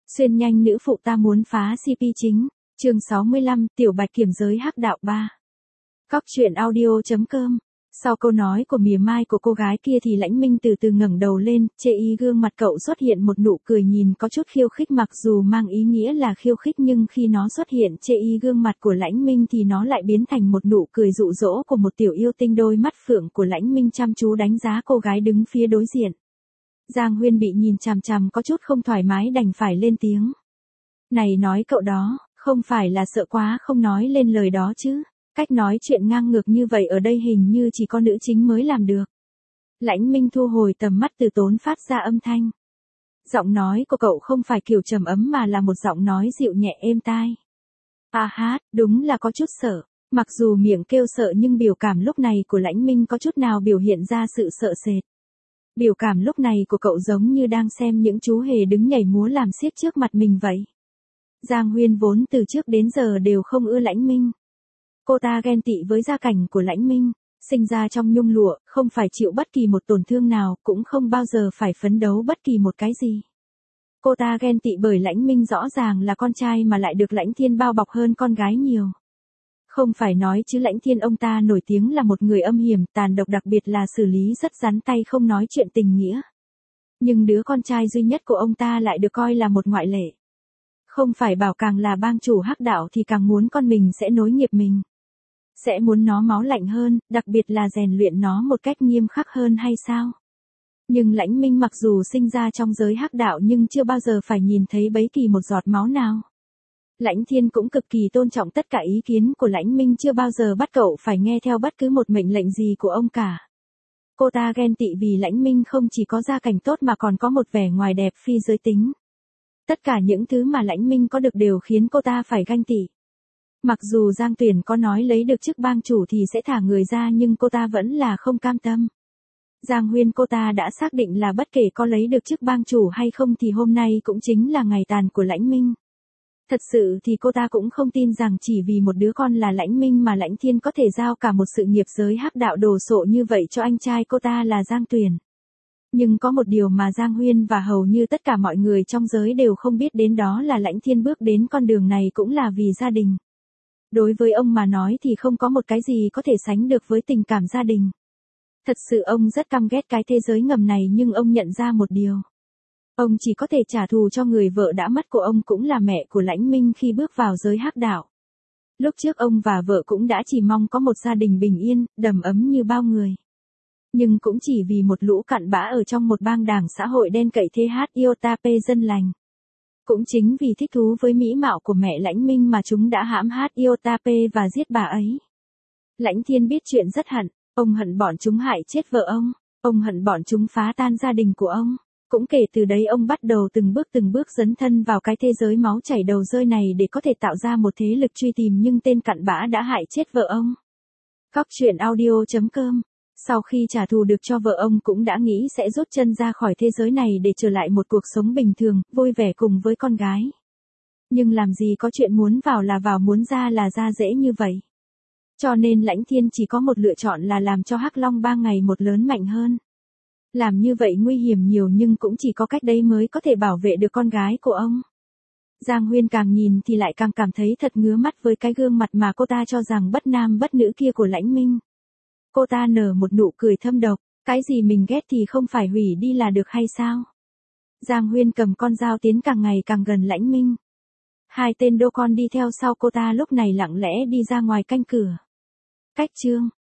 Xuyên nhanh nữ phụ ta muốn phá CP chính. Chương 65, Tiểu Bạch kiểm giới hắc đạo 3. Cóc truyện audio.com. Sau câu nói của mỉa mai của cô gái kia thì Lãnh Minh từ từ ngẩng đầu lên, chê ý gương mặt cậu xuất hiện một nụ cười nhìn có chút khiêu khích, mặc dù mang ý nghĩa là khiêu khích nhưng khi nó xuất hiện chê ý gương mặt của Lãnh Minh thì nó lại biến thành một nụ cười dụ dỗ của một tiểu yêu tinh. Đôi mắt phượng của Lãnh Minh chăm chú đánh giá cô gái đứng phía đối diện. Giang Huyên bị nhìn chằm chằm có chút không thoải mái đành phải lên tiếng. Này nói cậu đó, không phải là sợ quá không nói lên lời đó chứ? Cách nói chuyện ngang ngược như vậy ở đây hình như chỉ có nữ chính mới làm được. Lãnh Minh thu hồi tầm mắt từ tốn phát ra âm thanh. Giọng nói của cậu không phải kiểu trầm ấm mà là một giọng nói dịu nhẹ êm tai. Đúng là có chút sợ. Mặc dù miệng kêu sợ nhưng biểu cảm lúc này của Lãnh Minh có chút nào biểu hiện ra sự sợ sệt. Biểu cảm lúc này của cậu giống như đang xem những chú hề đứng nhảy múa làm xiếc trước mặt mình vậy. Giang Huyên vốn từ trước đến giờ đều không ưa Lãnh Minh. Cô ta ghen tị với gia cảnh của Lãnh Minh, sinh ra trong nhung lụa, không phải chịu bất kỳ một tổn thương nào, cũng không bao giờ phải phấn đấu bất kỳ một cái gì. Cô ta ghen tị bởi Lãnh Minh rõ ràng là con trai mà lại được Lãnh Thiên bao bọc hơn con gái nhiều. Không phải nói chứ Lãnh Thiên ông ta nổi tiếng là một người âm hiểm, tàn độc, đặc biệt là xử lý rất rắn tay, không nói chuyện tình nghĩa. Nhưng đứa con trai duy nhất của ông ta lại được coi là một ngoại lệ. Không phải bảo càng là bang chủ hắc đạo thì càng muốn con mình sẽ nối nghiệp mình. Sẽ muốn nó máu lạnh hơn, đặc biệt là rèn luyện nó một cách nghiêm khắc hơn hay sao? Nhưng Lãnh Minh mặc dù sinh ra trong giới hắc đạo nhưng chưa bao giờ phải nhìn thấy bất kỳ một giọt máu nào. Lãnh Thiên cũng cực kỳ tôn trọng tất cả ý kiến của Lãnh Minh, chưa bao giờ bắt cậu phải nghe theo bất cứ một mệnh lệnh gì của ông cả. Cô ta ghen tị vì Lãnh Minh không chỉ có gia cảnh tốt mà còn có một vẻ ngoài đẹp phi giới tính. Tất cả những thứ mà Lãnh Minh có được đều khiến cô ta phải ganh tị. Mặc dù Giang Tuyển có nói lấy được chức bang chủ thì sẽ thả người ra nhưng cô ta vẫn là không cam tâm. Giang Huyên cô ta đã xác định là bất kể có lấy được chức bang chủ hay không thì hôm nay cũng chính là ngày tàn của Lãnh Minh. Thật sự thì cô ta cũng không tin rằng chỉ vì một đứa con là Lãnh Minh mà Lãnh Thiên có thể giao cả một sự nghiệp giới hắc đạo đồ sộ như vậy cho anh trai cô ta là Giang Tuyển. Nhưng có một điều mà Giang Huyên và hầu như tất cả mọi người trong giới đều không biết đến, đó là Lãnh Thiên bước đến con đường này cũng là vì gia đình. Đối với ông mà nói thì không có một cái gì có thể sánh được với tình cảm gia đình. Thật sự ông rất căm ghét cái thế giới ngầm này, nhưng ông nhận ra một điều. Ông chỉ có thể trả thù cho người vợ đã mất của ông, cũng là mẹ của Lãnh Minh khi bước vào giới hắc đạo. Lúc trước ông và vợ cũng đã chỉ mong có một gia đình bình yên, đầm ấm như bao người. Nhưng cũng chỉ vì một lũ cặn bã ở trong một bang đảng xã hội đen cậy Iotap dân lành. Cũng chính vì thích thú với mỹ mạo của mẹ Lãnh Minh mà chúng đã hãm Iotap và giết bà ấy. Lãnh Thiên biết chuyện rất hận, ông hận bọn chúng hại chết vợ ông hận bọn chúng phá tan gia đình của ông. Cũng kể từ đấy ông bắt đầu từng bước dấn thân vào cái thế giới máu chảy đầu rơi này để có thể tạo ra một thế lực truy tìm nhưng tên cặn bã đã hại chết vợ ông. Cóc truyện audio.com. Sau khi trả thù được cho vợ ông cũng đã nghĩ sẽ rút chân ra khỏi thế giới này để trở lại một cuộc sống bình thường, vui vẻ cùng với con gái. Nhưng làm gì có chuyện muốn vào là vào, muốn ra là ra dễ như vậy. Cho nên Lãnh Thiên chỉ có một lựa chọn là làm cho Hắc Long Bang ngày một lớn mạnh hơn. Làm như vậy nguy hiểm nhiều nhưng cũng chỉ có cách đấy mới có thể bảo vệ được con gái của ông. Giang Huyên càng nhìn thì lại càng cảm thấy thật ngứa mắt với cái gương mặt mà cô ta cho rằng bất nam bất nữ kia của Lãnh Minh. Cô ta nở một nụ cười thâm độc, cái gì mình ghét thì không phải hủy đi là được hay sao? Giang Huyên cầm con dao tiến càng ngày càng gần Lãnh Minh. Hai tên đô con đi theo sau cô ta lúc này lặng lẽ đi ra ngoài canh cửa. Cách chương